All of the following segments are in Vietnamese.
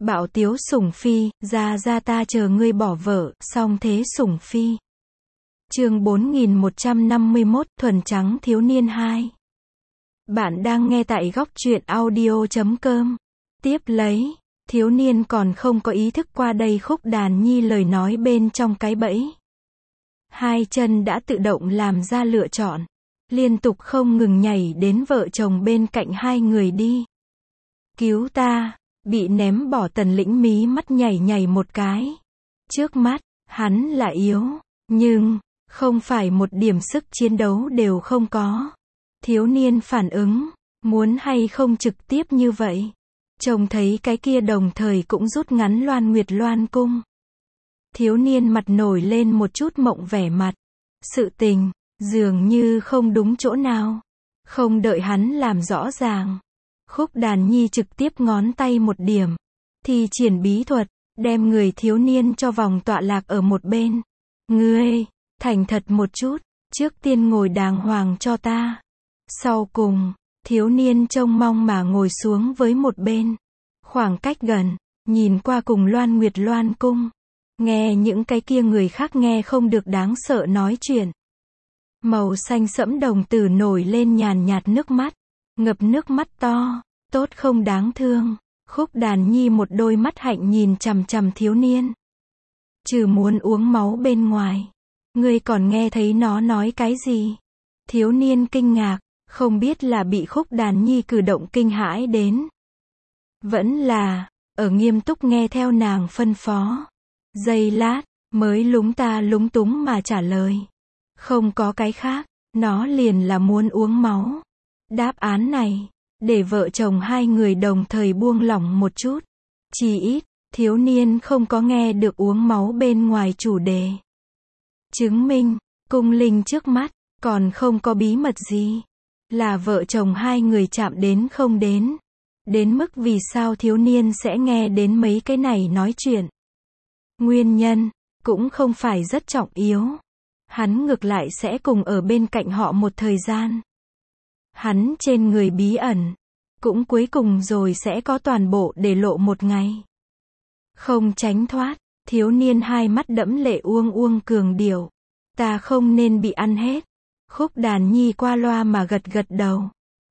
Bảo Tiếu Sủng Phi, ra ta chờ ngươi bỏ vợ, song thế Sủng Phi. Chương 4151, Thuần Trắng Thiếu Niên 2. Bạn đang nghe tại góc truyện audio.com. Tiếp lấy, thiếu niên còn không có ý thức qua đây Khúc Đàn Nhi lời nói bên trong cái bẫy. Hai chân đã tự động làm ra lựa chọn, liên tục không ngừng nhảy đến vợ chồng bên cạnh hai người đi. Cứu ta! Bị ném bỏ Tần Lĩnh mí mắt nhảy một cái. Trước mắt, hắn là yếu, nhưng, không phải một điểm sức chiến đấu đều không có. Thiếu niên phản ứng, muốn hay không trực tiếp như vậy. Trông thấy cái kia đồng thời cũng rút ngắn Loan Nguyệt Loan cung. Thiếu niên mặt nổi lên một chút mộng vẻ mặt. Sự tình, dường như không đúng chỗ nào. Không đợi hắn làm rõ ràng. Khúc Đàn Nhi trực tiếp ngón tay một điểm. Thi triển bí thuật, đem người thiếu niên cho vòng tọa lạc ở một bên. Ngươi, thành thật một chút, trước tiên ngồi đàng hoàng cho ta. Sau cùng, thiếu niên trông mong mà ngồi xuống với một bên. Khoảng cách gần, nhìn qua cùng Loan Nguyệt Loan cung. Nghe những cái kia người khác nghe không được đáng sợ nói chuyện. Màu xanh sẫm đồng tử nổi lên nhàn nhạt nước mắt. Ngập nước mắt to, tốt không đáng thương. Khúc Đàn Nhi một đôi mắt hạnh nhìn chằm chằm thiếu niên. Trừ muốn uống máu bên ngoài, ngươi còn nghe thấy nó nói cái gì? Thiếu niên kinh ngạc, không biết là bị Khúc Đàn Nhi cử động kinh hãi đến. Vẫn là, ở nghiêm túc nghe theo nàng phân phó. Giây lát, mới lúng ta lúng túng mà trả lời. Không có cái khác, nó liền là muốn uống máu. Đáp án này, để vợ chồng hai người đồng thời buông lỏng một chút. Chỉ ít, thiếu niên không có nghe được uống máu bên ngoài chủ đề. Chứng minh, cung linh trước mắt, còn không có bí mật gì. Là vợ chồng hai người chạm đến không đến. Đến mức vì sao thiếu niên sẽ nghe đến mấy cái này nói chuyện. Nguyên nhân, cũng không phải rất trọng yếu. Hắn ngược lại sẽ cùng ở bên cạnh họ một thời gian. Hắn trên người bí ẩn, cũng cuối cùng rồi sẽ có toàn bộ để lộ một ngày. Không tránh thoát, thiếu niên hai mắt đẫm lệ uông cường điệu. Ta không nên bị ăn hết. Khúc Đàn Nhi qua loa mà gật đầu.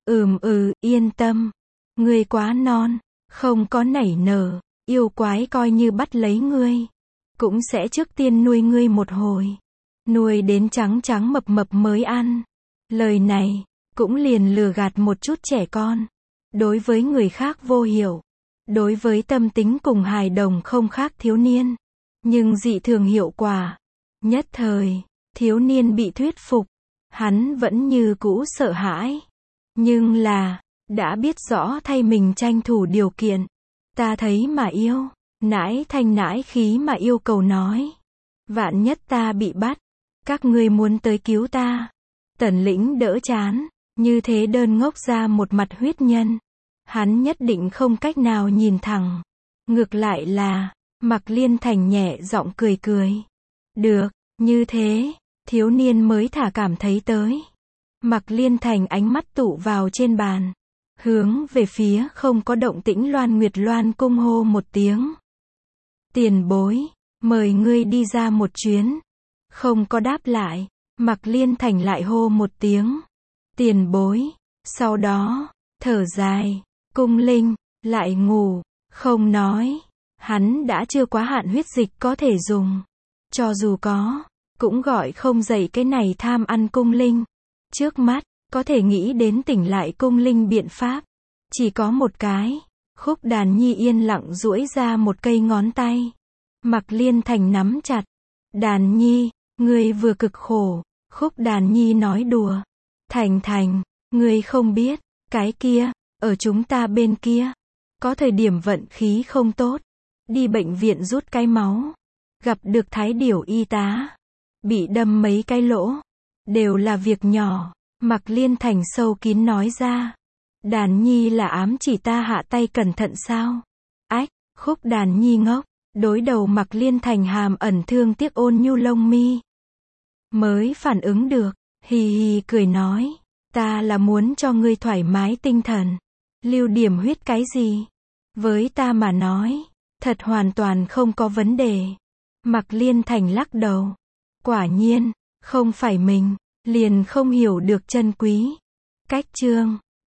Yên tâm. Ngươi quá non, không có nảy nở, yêu quái coi như bắt lấy ngươi. Cũng sẽ trước tiên nuôi ngươi một hồi. Nuôi đến trắng mập mới ăn. Lời này, cũng liền lừa gạt một chút trẻ con. Đối với người khác vô hiểu. Đối với tâm tính cùng hài đồng không khác thiếu niên. Nhưng dị thường hiệu quả. Nhất thời, thiếu niên bị thuyết phục. Hắn vẫn như cũ sợ hãi. Nhưng là, đã biết rõ thay mình tranh thủ điều kiện. Ta thấy mà yêu. Nãi thanh nãi khí mà yêu cầu nói. Vạn nhất ta bị bắt. Các ngươi muốn tới cứu ta. Tần Lĩnh đỡ chán. Như thế đơn ngốc ra một mặt huyết nhân. Hắn nhất định không cách nào nhìn thẳng. Ngược lại là, Mạc Liên Thành nhẹ giọng cười. Được, như thế, thiếu niên mới thả cảm thấy tới. Mạc Liên Thành ánh mắt tụ vào trên bàn. Hướng về phía không có động tĩnh Loan Nguyệt Loan cung hô một tiếng. Tiền bối, mời ngươi đi ra một chuyến. Không có đáp lại, Mạc Liên Thành lại hô một tiếng. Tiền bối, sau đó, thở dài, cung linh, lại ngủ, không nói. Hắn đã chưa quá hạn huyết dịch có thể dùng. Cho dù có, cũng gọi không dậy cái này tham ăn cung linh. Trước mắt, có thể nghĩ đến tỉnh lại cung linh biện pháp. Chỉ có một cái. Khúc Đàn Nhi yên lặng duỗi ra một cây ngón tay. Mạc Liên Thành nắm chặt. Đàn Nhi, ngươi vừa cực khổ. Khúc Đàn Nhi nói đùa. Thành, ngươi không biết, cái kia, ở chúng ta bên kia. Có thời điểm vận khí không tốt. Đi bệnh viện rút cái máu. Gặp được Thái Điểu y tá. Bị đâm mấy cái lỗ. Đều là việc nhỏ. Mạc Liên Thành sâu kín nói ra. Đàn Nhi là ám chỉ ta hạ tay cẩn thận sao? Ách, Khúc Đàn Nhi ngốc. Đối đầu Mạc Liên Thành hàm ẩn thương tiếc ôn nhu lông mi. Mới phản ứng được. Hì cười nói. Ta là muốn cho ngươi thoải mái tinh thần. Lưu điểm huyết cái gì? Với ta mà nói. Thật hoàn toàn không có vấn đề. Mạc Liên Thành lắc đầu. Quả nhiên, không phải mình, liền không hiểu được chân quý. Cách chương